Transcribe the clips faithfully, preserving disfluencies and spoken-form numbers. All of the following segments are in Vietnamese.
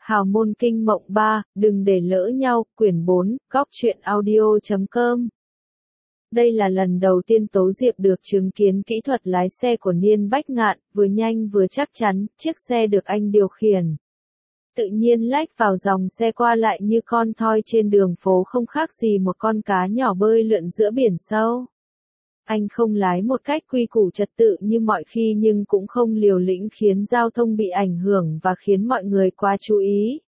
Hào môn kinh mộng ba, đừng để lỡ nhau, quyển bốn, góc truyện audio chấm com. Đây là lần đầu tiên Tố Diệp được chứng kiến kỹ thuật lái xe của Niên Bách Ngạn, vừa nhanh vừa chắc chắn, chiếc xe được anh điều khiển. Tự nhiên lách vào dòng xe qua lại như con thoi trên đường phố, không khác gì một con cá nhỏ bơi lượn giữa biển sâu. Anh không lái một cách quy củ trật tự như mọi khi, nhưng cũng không liều lĩnh khiến giao thông bị ảnh hưởng và khiến mọi người quá chú ý.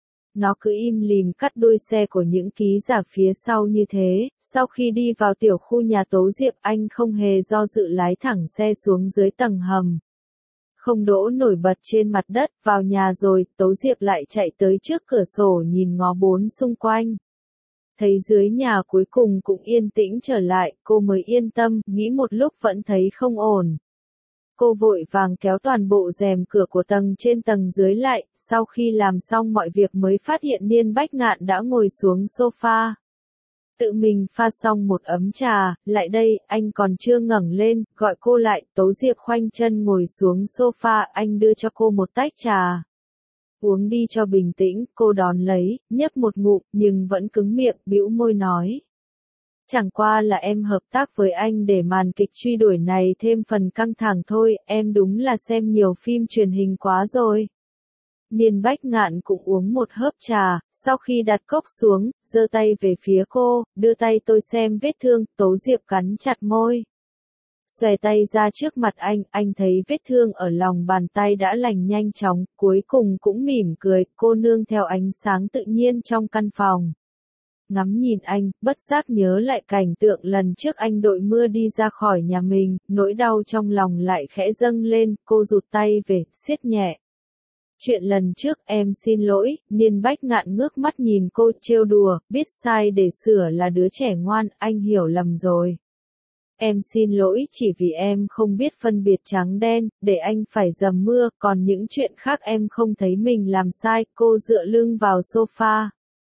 Nó cứ im lìm cắt đuôi xe của những ký giả phía sau như thế. Sau khi đi vào tiểu khu nhà Tố Diệp, anh không hề do dự lái thẳng xe xuống dưới tầng hầm. Không đỗ nổi bật trên mặt đất, vào nhà rồi, Tố Diệp lại chạy tới trước cửa sổ nhìn ngó bốn xung quanh. Thấy dưới nhà cuối cùng cũng yên tĩnh trở lại, cô mới yên tâm, nghĩ một lúc vẫn thấy không ổn. Cô vội vàng kéo toàn bộ rèm cửa của tầng trên tầng dưới lại, sau khi làm xong mọi việc mới phát hiện Niên Bách Ngạn đã ngồi xuống sofa. Tự mình pha xong một ấm trà, lại đây, anh còn chưa ngẩng lên, gọi cô lại. Tố Diệp khoanh chân ngồi xuống sofa, anh đưa cho cô một tách trà. Uống đi cho bình tĩnh, cô đón lấy, nhấp một ngụm, nhưng vẫn cứng miệng, bĩu môi nói. Chẳng qua là em hợp tác với anh để màn kịch truy đuổi này thêm phần căng thẳng thôi, em đúng là xem nhiều phim truyền hình quá rồi. Niên Bách Ngạn cũng uống một hớp trà, sau khi đặt cốc xuống, giơ tay về phía cô, đưa tay tôi xem vết thương. Tố Diệp cắn chặt môi. Xòe tay ra trước mặt anh, anh thấy vết thương ở lòng bàn tay đã lành nhanh chóng, cuối cùng cũng mỉm cười, cô nương theo ánh sáng tự nhiên trong căn phòng. Ngắm nhìn anh, bất giác nhớ lại cảnh tượng lần trước anh đội mưa đi ra khỏi nhà mình, nỗi đau trong lòng lại khẽ dâng lên, cô rụt tay về, siết nhẹ. Chuyện lần trước em xin lỗi. Niên Bách Ngạn ngước mắt nhìn cô, trêu đùa, biết sai để sửa là đứa trẻ ngoan, anh hiểu lầm rồi. Em xin lỗi chỉ vì em không biết phân biệt trắng đen, để anh phải dầm mưa, còn những chuyện khác em không thấy mình làm sai. Cô dựa lưng vào sofa,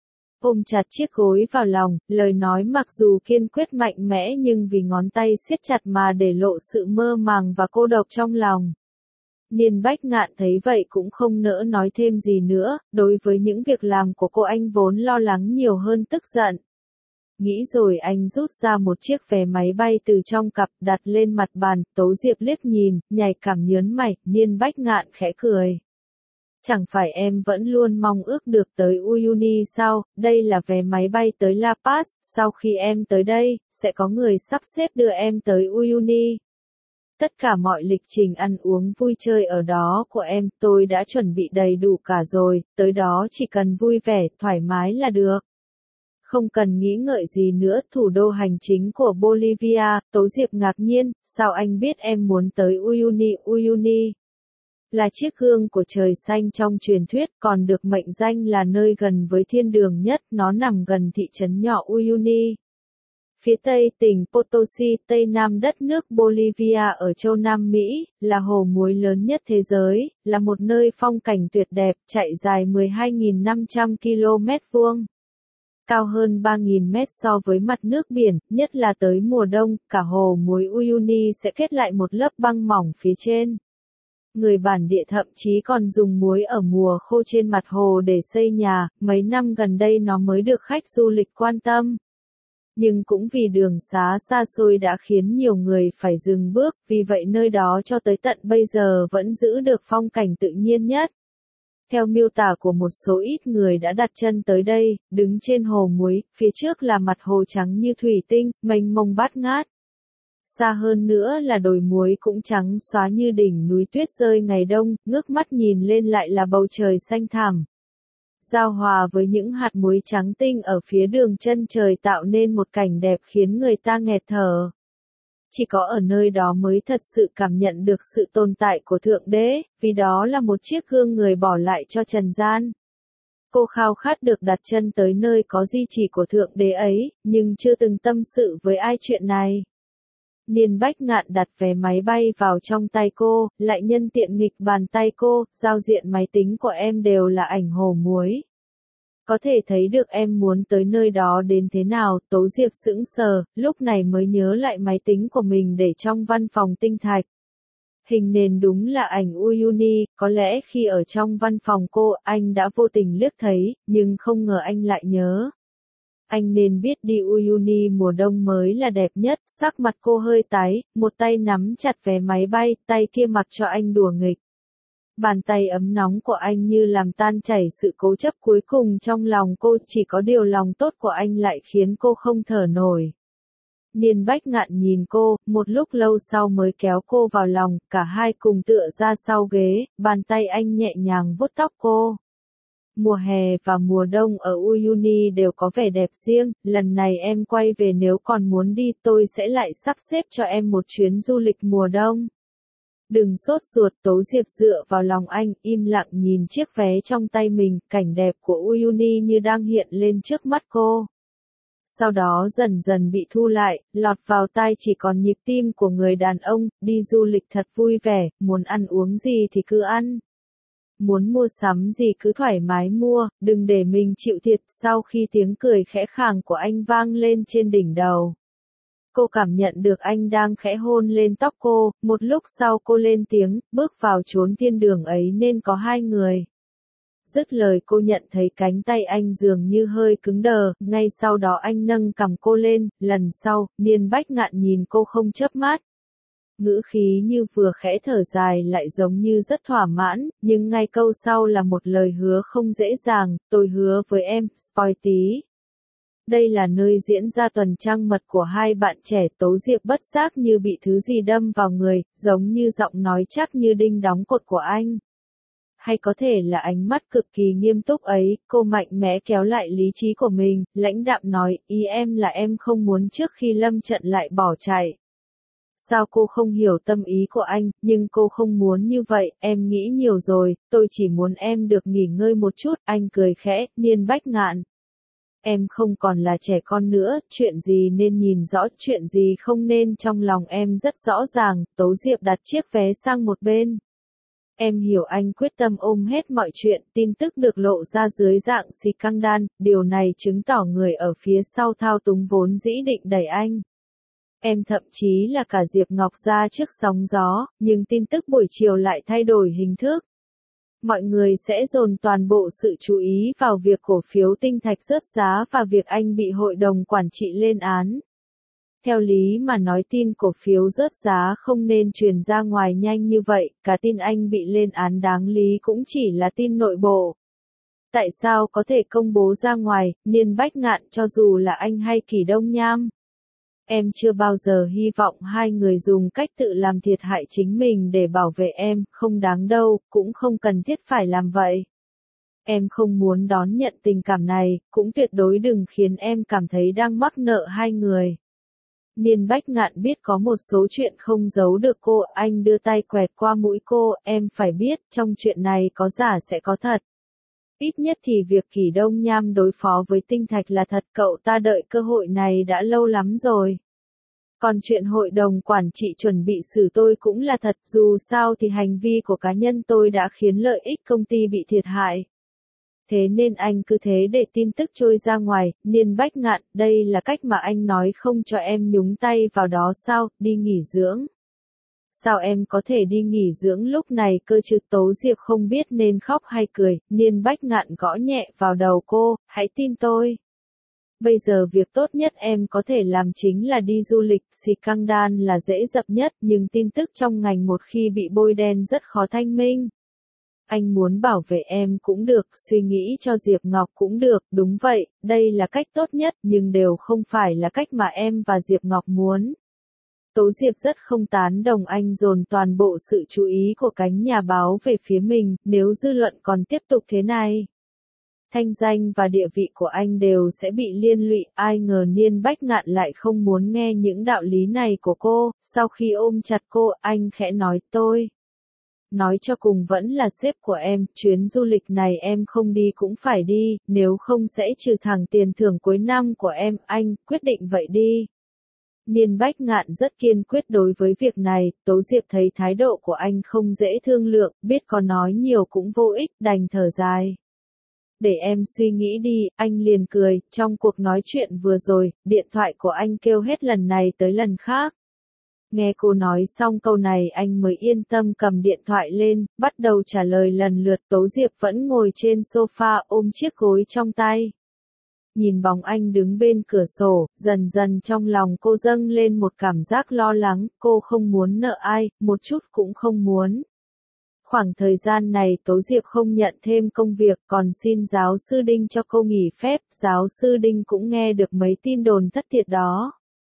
ôm chặt chiếc gối vào lòng, lời nói mặc dù kiên quyết mạnh mẽ nhưng vì ngón tay siết chặt mà để lộ sự mơ màng và cô độc trong lòng. Niên Bách Ngạn thấy vậy cũng không nỡ nói thêm gì nữa, đối với những việc làm của cô anh vốn lo lắng nhiều hơn tức giận. Nghĩ rồi anh rút ra một chiếc vé máy bay từ trong cặp, đặt lên mặt bàn. Tố Diệp liếc nhìn, nhạy cảm nhớn mày. Niên Bách Ngạn khẽ cười. Chẳng phải em vẫn luôn mong ước được tới Uyuni sao, đây là vé máy bay tới La Paz, sau khi em tới đây, sẽ có người sắp xếp đưa em tới Uyuni. Tất cả mọi lịch trình ăn uống vui chơi ở đó của em, tôi đã chuẩn bị đầy đủ cả rồi, tới đó chỉ cần vui vẻ, thoải mái là được. Không cần nghĩ ngợi gì nữa. Thủ đô hành chính của Bolivia. Tố Diệp ngạc nhiên, sao anh biết em muốn tới Uyuni? Uyuni là chiếc gương của trời xanh trong truyền thuyết, còn được mệnh danh là nơi gần với thiên đường nhất, nó nằm gần thị trấn nhỏ Uyuni. Phía tây tỉnh Potosi, tây nam đất nước Bolivia ở châu Nam Mỹ, là hồ muối lớn nhất thế giới, là một nơi phong cảnh tuyệt đẹp, chạy dài mười hai nghìn năm trăm ki lô mét vuông. Cao hơn ba nghìn mét so với mặt nước biển, nhất là tới mùa đông, cả hồ muối Uyuni sẽ kết lại một lớp băng mỏng phía trên. Người bản địa thậm chí còn dùng muối ở mùa khô trên mặt hồ để xây nhà, mấy năm gần đây nó mới được khách du lịch quan tâm. Nhưng cũng vì đường xá xa xôi đã khiến nhiều người phải dừng bước, vì vậy nơi đó cho tới tận bây giờ vẫn giữ được phong cảnh tự nhiên nhất. Theo miêu tả của một số ít người đã đặt chân tới đây, đứng trên hồ muối, phía trước là mặt hồ trắng như thủy tinh, mênh mông bát ngát. Xa hơn nữa là đồi muối cũng trắng xóa như đỉnh núi tuyết rơi ngày đông, ngước mắt nhìn lên lại là bầu trời xanh thẳm. Giao hòa với những hạt muối trắng tinh ở phía đường chân trời tạo nên một cảnh đẹp khiến người ta nghẹt thở. Chỉ có ở nơi đó mới thật sự cảm nhận được sự tồn tại của Thượng Đế, vì đó là một chiếc gương người bỏ lại cho trần gian. Cô khao khát được đặt chân tới nơi có di chỉ của Thượng Đế ấy, nhưng chưa từng tâm sự với ai chuyện này. Niên Bách Ngạn đặt vé máy bay vào trong tay cô, lại nhân tiện nghịch bàn tay cô, giao diện máy tính của em đều là ảnh hồ muối. Có thể thấy được em muốn tới nơi đó đến thế nào. Tố Diệp sững sờ, lúc này mới nhớ lại máy tính của mình để trong văn phòng tinh thạch. Hình nền đúng là ảnh Uyuni, có lẽ khi ở trong văn phòng cô, anh đã vô tình liếc thấy, nhưng không ngờ anh lại nhớ. Anh nên biết đi Uyuni mùa đông mới là đẹp nhất, sắc mặt cô hơi tái, một tay nắm chặt vé máy bay, tay kia mặc cho anh đùa nghịch. Bàn tay ấm nóng của anh như làm tan chảy sự cố chấp cuối cùng trong lòng cô, chỉ có điều lòng tốt của anh lại khiến cô không thở nổi. Niên Bách Ngạn nhìn cô, một lúc lâu sau mới kéo cô vào lòng, cả hai cùng tựa ra sau ghế, bàn tay anh nhẹ nhàng vuốt tóc cô. Mùa hè và mùa đông ở Uyuni đều có vẻ đẹp riêng, lần này em quay về nếu còn muốn đi tôi sẽ lại sắp xếp cho em một chuyến du lịch mùa đông. Đừng sốt ruột, Tố Diệp dựa vào lòng anh, im lặng nhìn chiếc vé trong tay mình, cảnh đẹp của Uyuni như đang hiện lên trước mắt cô. Sau đó dần dần bị thu lại, lọt vào tai chỉ còn nhịp tim của người đàn ông, đi du lịch thật vui vẻ, muốn ăn uống gì thì cứ ăn. Muốn mua sắm gì cứ thoải mái mua, đừng để mình chịu thiệt. Sau khi tiếng cười khẽ khàng của anh vang lên trên đỉnh đầu. Cô cảm nhận được anh đang khẽ hôn lên tóc cô, một lúc sau cô lên tiếng, bước vào chốn thiên đường ấy nên có hai người. Dứt lời cô nhận thấy cánh tay anh dường như hơi cứng đờ, ngay sau đó anh nâng cằm cô lên, lần sau, Niên Bách Ngạn nhìn cô không chớp mắt. Ngữ khí như vừa khẽ thở dài lại giống như rất thỏa mãn, nhưng ngay câu sau là một lời hứa không dễ dàng, tôi hứa với em, spoil tí. Đây là nơi diễn ra tuần trăng mật của hai bạn trẻ. Tố Diệp bất giác như bị thứ gì đâm vào người, giống như giọng nói chắc như đinh đóng cột của anh. Hay có thể là ánh mắt cực kỳ nghiêm túc ấy, cô mạnh mẽ kéo lại lý trí của mình, lãnh đạm nói, ý em là em không muốn trước khi lâm trận lại bỏ chạy. Sao cô không hiểu tâm ý của anh, nhưng cô không muốn như vậy, em nghĩ nhiều rồi, tôi chỉ muốn em được nghỉ ngơi một chút, anh cười khẽ, Niên Bách Ngạn. Em không còn là trẻ con nữa, chuyện gì nên nhìn rõ, chuyện gì không nên trong lòng em rất rõ ràng. Tố Diệp đặt chiếc vé sang một bên. Em hiểu anh quyết tâm ôm hết mọi chuyện, tin tức được lộ ra dưới dạng xì căng đan, điều này chứng tỏ người ở phía sau thao túng vốn dĩ định đẩy anh. Em thậm chí là cả Diệp Ngọc ra trước sóng gió, nhưng tin tức buổi chiều lại thay đổi hình thức. Mọi người sẽ dồn toàn bộ sự chú ý vào việc cổ phiếu Tinh Thạch rớt giá và việc anh bị hội đồng quản trị lên án. Theo lý mà nói tin cổ phiếu rớt giá không nên truyền ra ngoài nhanh như vậy, cả tin anh bị lên án đáng lý cũng chỉ là tin nội bộ. Tại sao có thể công bố ra ngoài, Niên Bách Ngạn, cho dù là anh hay Kỳ Đông Nham? Em chưa bao giờ hy vọng hai người dùng cách tự làm thiệt hại chính mình để bảo vệ em, không đáng đâu, cũng không cần thiết phải làm vậy. Em không muốn đón nhận tình cảm này, cũng tuyệt đối đừng khiến em cảm thấy đang mắc nợ hai người. Niên Bách Ngạn biết có một số chuyện không giấu được cô, anh đưa tay quẹt qua mũi cô, em phải biết, trong chuyện này có giả sẽ có thật. Ít nhất thì việc Kỳ Đông Nham đối phó với Tinh Thạch là thật, cậu ta đợi cơ hội này đã lâu lắm rồi. Còn chuyện hội đồng quản trị chuẩn bị xử tôi cũng là thật, dù sao thì hành vi của cá nhân tôi đã khiến lợi ích công ty bị thiệt hại. Thế nên anh cứ thế để tin tức trôi ra ngoài. Niên Bách Ngạn, đây là cách mà anh nói không cho em nhúng tay vào đó sao, đi nghỉ dưỡng. Sao em có thể đi nghỉ dưỡng lúc này cơ chứ? Tố Diệp không biết nên khóc hay cười, Niên Bách Ngạn gõ nhẹ vào đầu cô, hãy tin tôi. Bây giờ việc tốt nhất em có thể làm chính là đi du lịch, xì căng đan là dễ dập nhất, nhưng tin tức trong ngành một khi bị bôi đen rất khó thanh minh. Anh muốn bảo vệ em cũng được, suy nghĩ cho Diệp Ngọc cũng được, đúng vậy, đây là cách tốt nhất, nhưng đều không phải là cách mà em và Diệp Ngọc muốn. Tố Diệp rất không tán đồng anh dồn toàn bộ sự chú ý của cánh nhà báo về phía mình, nếu dư luận còn tiếp tục thế này. Thanh danh và địa vị của anh đều sẽ bị liên lụy, ai ngờ Niên Bách Ngạn lại không muốn nghe những đạo lý này của cô, sau khi ôm chặt cô, anh khẽ nói, tôi. Nói cho cùng vẫn là sếp của em, chuyến du lịch này em không đi cũng phải đi, nếu không sẽ trừ thẳng tiền thưởng cuối năm của em, anh, quyết định vậy đi. Niên Bách Ngạn rất kiên quyết đối với việc này, Tố Diệp thấy thái độ của anh không dễ thương lượng, biết có nói nhiều cũng vô ích, đành thở dài. Để em suy nghĩ đi, anh liền cười, trong cuộc nói chuyện vừa rồi, điện thoại của anh kêu hết lần này tới lần khác. Nghe cô nói xong câu này anh mới yên tâm cầm điện thoại lên, bắt đầu trả lời lần lượt. Tố Diệp vẫn ngồi trên sofa ôm chiếc gối trong tay. Nhìn bóng anh đứng bên cửa sổ, dần dần trong lòng cô dâng lên một cảm giác lo lắng, cô không muốn nợ ai, một chút cũng không muốn. Khoảng thời gian này Tố Diệp không nhận thêm công việc, còn xin giáo sư Đinh cho cô nghỉ phép, giáo sư Đinh cũng nghe được mấy tin đồn thất thiệt đó.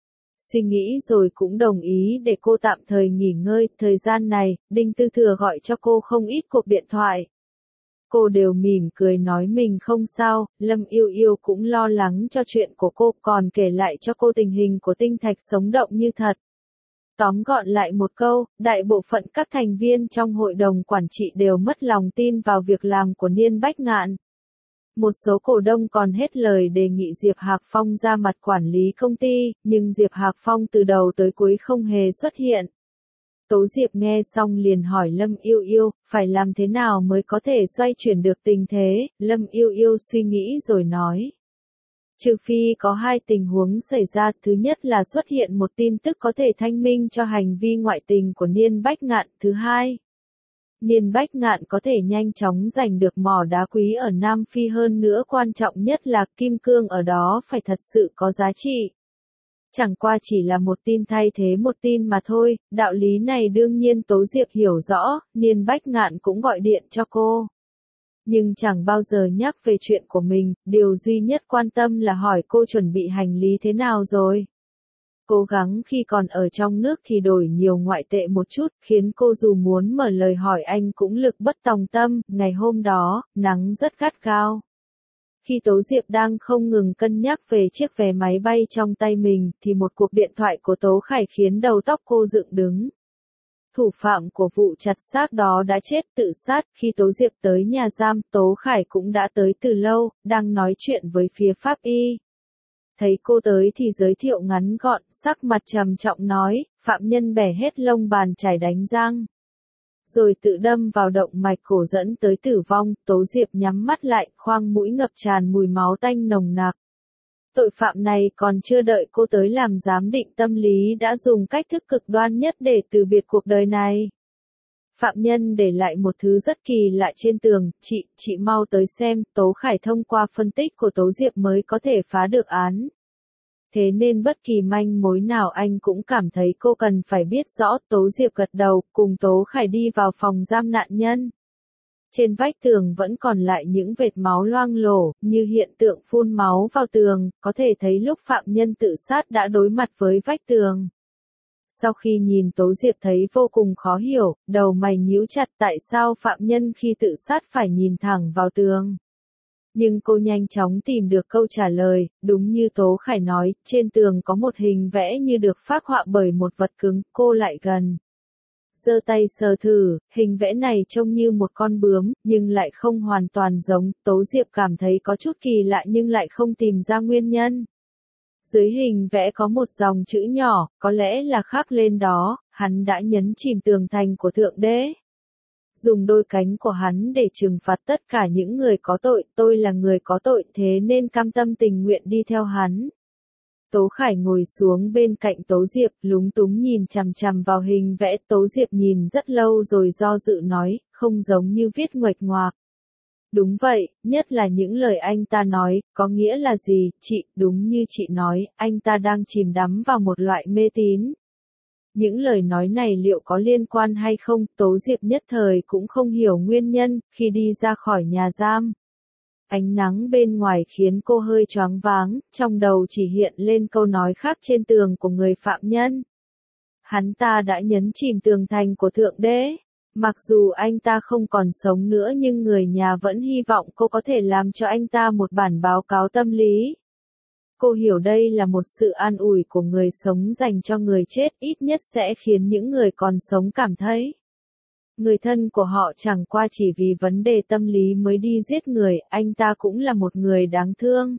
Suy nghĩ rồi cũng đồng ý để cô tạm thời nghỉ ngơi. Thời gian này, Đinh Tư Thừa gọi cho cô không ít cuộc điện thoại. Cô đều mỉm cười nói mình không sao. Lâm Yêu Yêu cũng lo lắng cho chuyện của cô, còn kể lại cho cô tình hình của Tinh Thạch sống động như thật. Tóm gọn lại một câu, đại bộ phận các thành viên trong hội đồng quản trị đều mất lòng tin vào việc làm của Niên Bách Ngạn. Một số cổ đông còn hết lời đề nghị Diệp Hạc Phong ra mặt quản lý công ty, nhưng Diệp Hạc Phong từ đầu tới cuối không hề xuất hiện. Tố Diệp nghe xong liền hỏi Lâm Yêu Yêu, phải làm thế nào mới có thể xoay chuyển được tình thế. Lâm Yêu Yêu suy nghĩ rồi nói. Trừ phi có hai tình huống xảy ra, thứ nhất là xuất hiện một tin tức có thể thanh minh cho hành vi ngoại tình của Niên Bách Ngạn, thứ hai, Niên Bách Ngạn có thể nhanh chóng giành được mỏ đá quý ở Nam Phi, hơn nữa quan trọng nhất là kim cương ở đó phải thật sự có giá trị. Chẳng qua chỉ là một tin thay thế một tin mà thôi, đạo lý này đương nhiên Tố Diệp hiểu rõ. Niên Bách Ngạn cũng gọi điện cho cô. Nhưng chẳng bao giờ nhắc về chuyện của mình, điều duy nhất quan tâm là hỏi cô chuẩn bị hành lý thế nào rồi. Cố gắng khi còn ở trong nước thì đổi nhiều ngoại tệ một chút, khiến cô dù muốn mở lời hỏi anh cũng lực bất tòng tâm. Ngày hôm đó, nắng rất gắt gao. Khi Tố Diệp đang không ngừng cân nhắc về chiếc vé máy bay trong tay mình, thì một cuộc điện thoại của Tố Khải khiến đầu tóc cô dựng đứng. Thủ phạm của vụ chặt xác đó đã chết tự sát. Khi Tố Diệp tới nhà giam, Tố Khải cũng đã tới từ lâu, đang nói chuyện với phía pháp y. Thấy cô tới thì giới thiệu ngắn gọn, sắc mặt trầm trọng nói, phạm nhân bẻ hết lông bàn chải đánh răng. Rồi tự đâm vào động mạch cổ dẫn tới tử vong. Tố Diệp nhắm mắt lại, khoang mũi ngập tràn mùi máu tanh nồng nặc. Tội phạm này còn chưa đợi cô tới làm giám định tâm lý đã dùng cách thức cực đoan nhất để từ biệt cuộc đời này. Phạm nhân để lại một thứ rất kỳ lạ trên tường, chị, chị mau tới xem. Tố Khải thông qua phân tích của Tố Diệp mới có thể phá được án. Thế nên bất kỳ manh mối nào anh cũng cảm thấy cô cần phải biết rõ. Tố Diệp gật đầu, cùng Tố Khải đi vào phòng giam nạn nhân. Trên vách tường vẫn còn lại những vệt máu loang lổ, như hiện tượng phun máu vào tường, có thể thấy lúc phạm nhân tự sát đã đối mặt với vách tường. Sau khi nhìn Tố Diệp thấy vô cùng khó hiểu, đầu mày nhíu chặt, tại sao phạm nhân khi tự sát phải nhìn thẳng vào tường. Nhưng cô nhanh chóng tìm được câu trả lời, đúng như Tố Khải nói, trên tường có một hình vẽ như được phác họa bởi một vật cứng. Cô lại gần, giơ tay sờ thử, hình vẽ này trông như một con bướm, nhưng lại không hoàn toàn giống. Tố Diệp cảm thấy có chút kỳ lạ nhưng lại không tìm ra nguyên nhân. Dưới hình vẽ có một dòng chữ nhỏ, có lẽ là khắc lên đó, hắn đã nhấn chìm tường thành của Thượng Đế. Dùng đôi cánh của hắn để trừng phạt tất cả những người có tội, tôi là người có tội thế nên cam tâm tình nguyện đi theo hắn. Tố Khải ngồi xuống bên cạnh Tố Diệp, lúng túng nhìn chằm chằm vào hình vẽ. Tố Diệp nhìn rất lâu rồi do dự nói, không giống như viết nguệch ngoạc. Đúng vậy, nhất là những lời anh ta nói, có nghĩa là gì, chị, đúng như chị nói, anh ta đang chìm đắm vào một loại mê tín. Những lời nói này liệu có liên quan hay không, Tố Diệp nhất thời cũng không hiểu nguyên nhân. Khi đi ra khỏi nhà giam, ánh nắng bên ngoài khiến cô hơi choáng váng, trong đầu chỉ hiện lên câu nói khác trên tường của người phạm nhân. Hắn ta đã nhấn chìm tường thành của Thượng Đế. Mặc dù anh ta không còn sống nữa nhưng người nhà vẫn hy vọng cô có thể làm cho anh ta một bản báo cáo tâm lý. Cô hiểu đây là một sự an ủi của người sống dành cho người chết, ít nhất sẽ khiến những người còn sống cảm thấy người thân của họ chẳng qua chỉ vì vấn đề tâm lý mới đi giết người, anh ta cũng là một người đáng thương.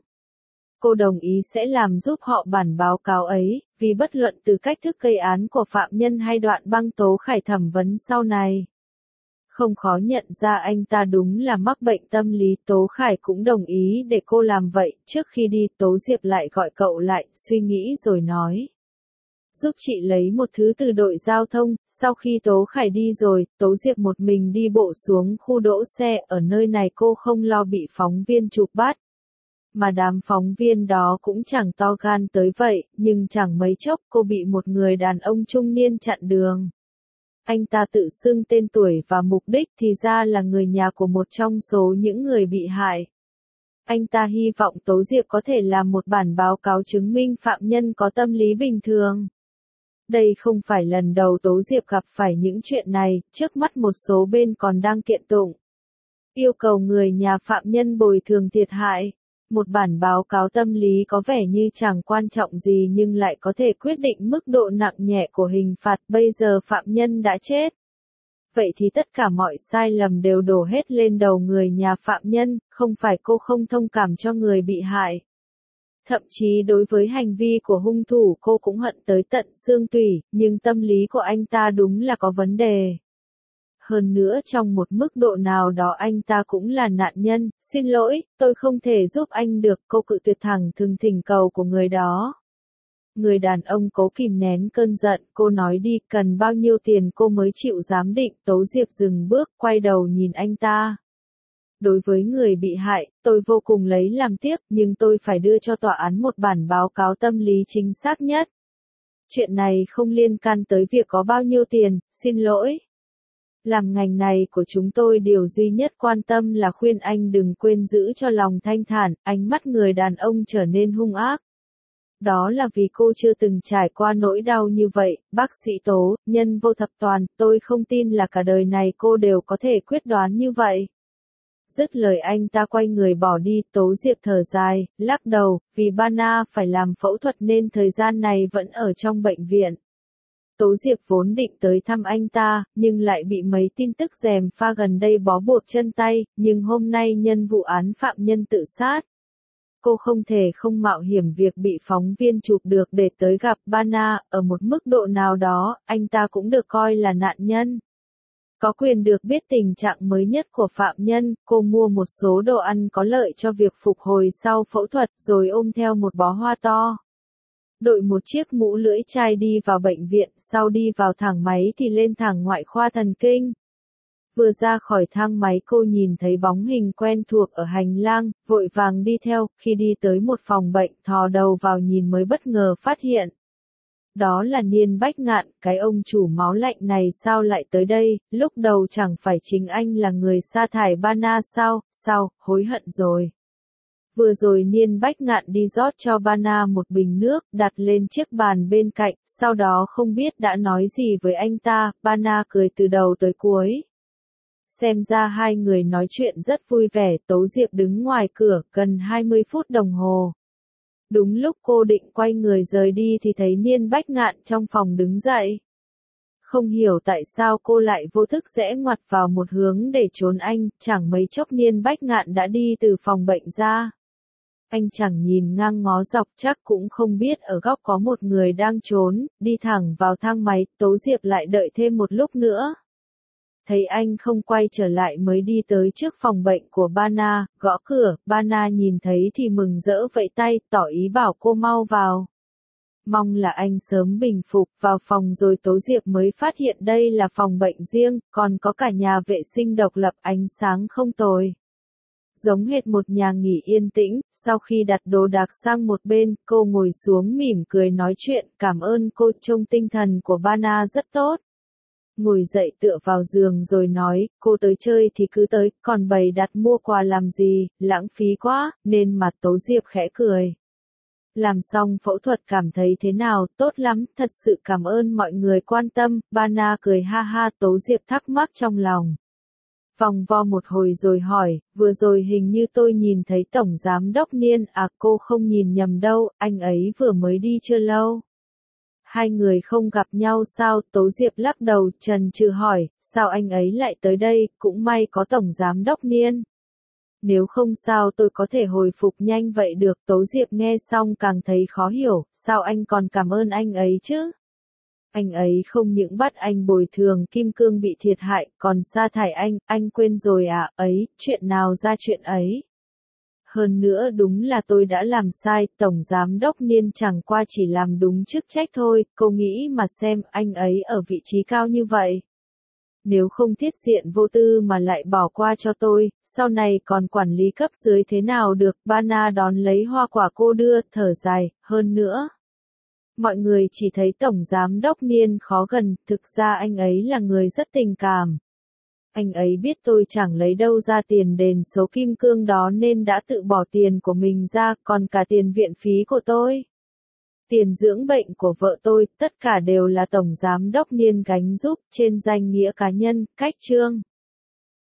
Cô đồng ý sẽ làm giúp họ bản báo cáo ấy, vì bất luận từ cách thức gây án của phạm nhân hay đoạn băng Tố Khải thẩm vấn sau này. Không khó nhận ra anh ta đúng là mắc bệnh tâm lý. Tố Khải cũng đồng ý để cô làm vậy. Trước khi đi, Tố Diệp lại gọi cậu lại, suy nghĩ rồi nói. giúp chị lấy một thứ từ đội giao thông. Sau khi Tố Khải đi rồi, Tố Diệp một mình đi bộ xuống khu đỗ xe. Ở nơi này cô không lo bị phóng viên chụp bắt. Mà đám phóng viên đó cũng chẳng to gan tới vậy, nhưng chẳng mấy chốc cô bị một người đàn ông trung niên chặn đường. Anh ta tự xưng tên tuổi và mục đích thì ra là người nhà của một trong số những người bị hại. Anh ta hy vọng Tố Diệp có thể làm một bản báo cáo chứng minh phạm nhân có tâm lý bình thường. Đây không phải lần đầu Tố Diệp gặp phải những chuyện này, trước mắt một số bên còn đang kiện tụng. Yêu cầu người nhà phạm nhân bồi thường thiệt hại. Một bản báo cáo tâm lý có vẻ như chẳng quan trọng gì nhưng lại có thể quyết định mức độ nặng nhẹ của hình phạt. Bây giờ phạm nhân đã chết. Vậy thì tất cả mọi sai lầm đều đổ hết lên đầu người nhà phạm nhân, không phải cô không thông cảm cho người bị hại. Thậm chí đối với hành vi của hung thủ cô cũng hận tới tận xương tủy, nhưng tâm lý của anh ta đúng là có vấn đề. Hơn nữa trong một mức độ nào đó anh ta cũng là nạn nhân. Xin lỗi, tôi không thể giúp anh được, cô cự tuyệt thẳng thừng thỉnh cầu của người đó. Người đàn ông cố kìm nén cơn giận, cô nói đi, cần bao nhiêu tiền cô mới chịu giám định. Tố Diệp dừng bước, quay đầu nhìn anh ta. Đối với người bị hại, tôi vô cùng lấy làm tiếc, nhưng tôi phải đưa cho tòa án một bản báo cáo tâm lý chính xác nhất. Chuyện này không liên can tới việc có bao nhiêu tiền, xin lỗi. Làm ngành này của chúng tôi điều duy nhất quan tâm là khuyên anh đừng quên giữ cho lòng thanh thản. Ánh mắt người đàn ông trở nên hung ác. Đó là vì cô chưa từng trải qua nỗi đau như vậy. Bác sĩ Tố, nhân vô thập toàn, tôi không tin là cả đời này cô đều có thể quyết đoán như vậy. Dứt lời anh ta quay người bỏ đi. Tố Diệp thở dài, lắc đầu, vì Bana phải làm phẫu thuật nên thời gian này vẫn ở trong bệnh viện. Tố Diệp vốn định tới thăm anh ta, nhưng lại bị mấy tin tức gièm pha gần đây bó buộc chân tay, nhưng hôm nay nhân vụ án phạm nhân tự sát. Cô không thể không mạo hiểm việc bị phóng viên chụp được để tới gặp Bana. Ở một mức độ nào đó, anh ta cũng được coi là nạn nhân. Có quyền được biết tình trạng mới nhất của phạm nhân. Cô mua một số đồ ăn có lợi cho việc phục hồi sau phẫu thuật rồi ôm theo một bó hoa to. Đội một chiếc mũ lưỡi chai đi vào bệnh viện, sau đi vào thang máy thì lên thang ngoại khoa thần kinh. Vừa ra khỏi thang máy cô nhìn thấy bóng hình quen thuộc ở hành lang, vội vàng đi theo. Khi đi tới một phòng bệnh, thò đầu vào nhìn mới bất ngờ phát hiện. Đó là Niên Bách Ngạn, cái ông chủ máu lạnh này sao lại tới đây, lúc đầu chẳng phải chính anh là người sa thải Bana sao, sao, hối hận rồi. Vừa rồi Niên Bách Ngạn đi rót cho Bana một bình nước, đặt lên chiếc bàn bên cạnh, sau đó không biết đã nói gì với anh ta. Bana cười từ đầu tới cuối. Xem ra hai người nói chuyện rất vui vẻ. Tố Diệp đứng ngoài cửa, gần hai mươi phút đồng hồ. Đúng lúc cô định quay người rời đi thì thấy Niên Bách Ngạn trong phòng đứng dậy. Không hiểu tại sao cô lại vô thức rẽ ngoặt vào một hướng để trốn anh, chẳng mấy chốc Niên Bách Ngạn đã đi từ phòng bệnh ra. Anh chẳng nhìn ngang ngó dọc, chắc cũng không biết ở góc có một người đang trốn, đi thẳng vào thang máy. Tố Diệp lại đợi thêm một lúc nữa. Thấy anh không quay trở lại mới đi tới trước phòng bệnh của Bana, gõ cửa. Bana nhìn thấy thì mừng rỡ vẫy tay, tỏ ý bảo cô mau vào. Mong là anh sớm bình phục. Vào phòng rồi Tố Diệp mới phát hiện đây là phòng bệnh riêng, còn có cả nhà vệ sinh độc lập, ánh sáng không tồi. Giống hệt một nhà nghỉ yên tĩnh. Sau khi đặt đồ đạc sang một bên, cô ngồi xuống mỉm cười nói chuyện. Cảm ơn cô, trông tinh thần của Bana rất tốt. Ngồi dậy tựa vào giường rồi nói, cô tới chơi thì cứ tới, còn bày đặt mua quà làm gì, lãng phí quá, nên mặt Tố Diệp khẽ cười. Làm xong phẫu thuật cảm thấy thế nào? Tốt lắm, thật sự cảm ơn mọi người quan tâm. Bana cười ha ha. Tố Diệp thắc mắc trong lòng. Vòng vo một hồi rồi hỏi, vừa rồi hình như tôi nhìn thấy Tổng Giám đốc Niên. À, cô không nhìn nhầm đâu, anh ấy vừa mới đi chưa lâu. Hai người không gặp nhau sao? Tố Diệp lắc đầu, chần chừ hỏi, sao anh ấy lại tới đây? Cũng may có Tổng Giám đốc Niên. Nếu không sao tôi có thể hồi phục nhanh vậy được. Tố Diệp nghe xong càng thấy khó hiểu, sao anh còn cảm ơn anh ấy chứ? Anh ấy không những bắt anh bồi thường kim cương bị thiệt hại, còn sa thải anh, anh quên rồi à? Ấy, chuyện nào ra chuyện ấy? hơn nữa đúng là tôi đã làm sai, Tổng Giám Đốc Niên chẳng qua chỉ làm đúng chức trách thôi, cô nghĩ mà xem, anh ấy ở vị trí cao như vậy. Nếu không thiết diện vô tư mà lại bỏ qua cho tôi, sau này còn quản lý cấp dưới thế nào được, Bana đón lấy hoa quả cô đưa, thở dài, hơn nữa. Mọi người chỉ thấy Tổng Giám Đốc Niên khó gần, thực ra anh ấy là người rất tình cảm. Anh ấy biết tôi chẳng lấy đâu ra tiền đền số kim cương đó nên đã tự bỏ tiền của mình ra, còn cả tiền viện phí của tôi. Tiền dưỡng bệnh của vợ tôi, tất cả đều là Tổng Giám Đốc Niên gánh giúp, trên danh nghĩa cá nhân, cách trương.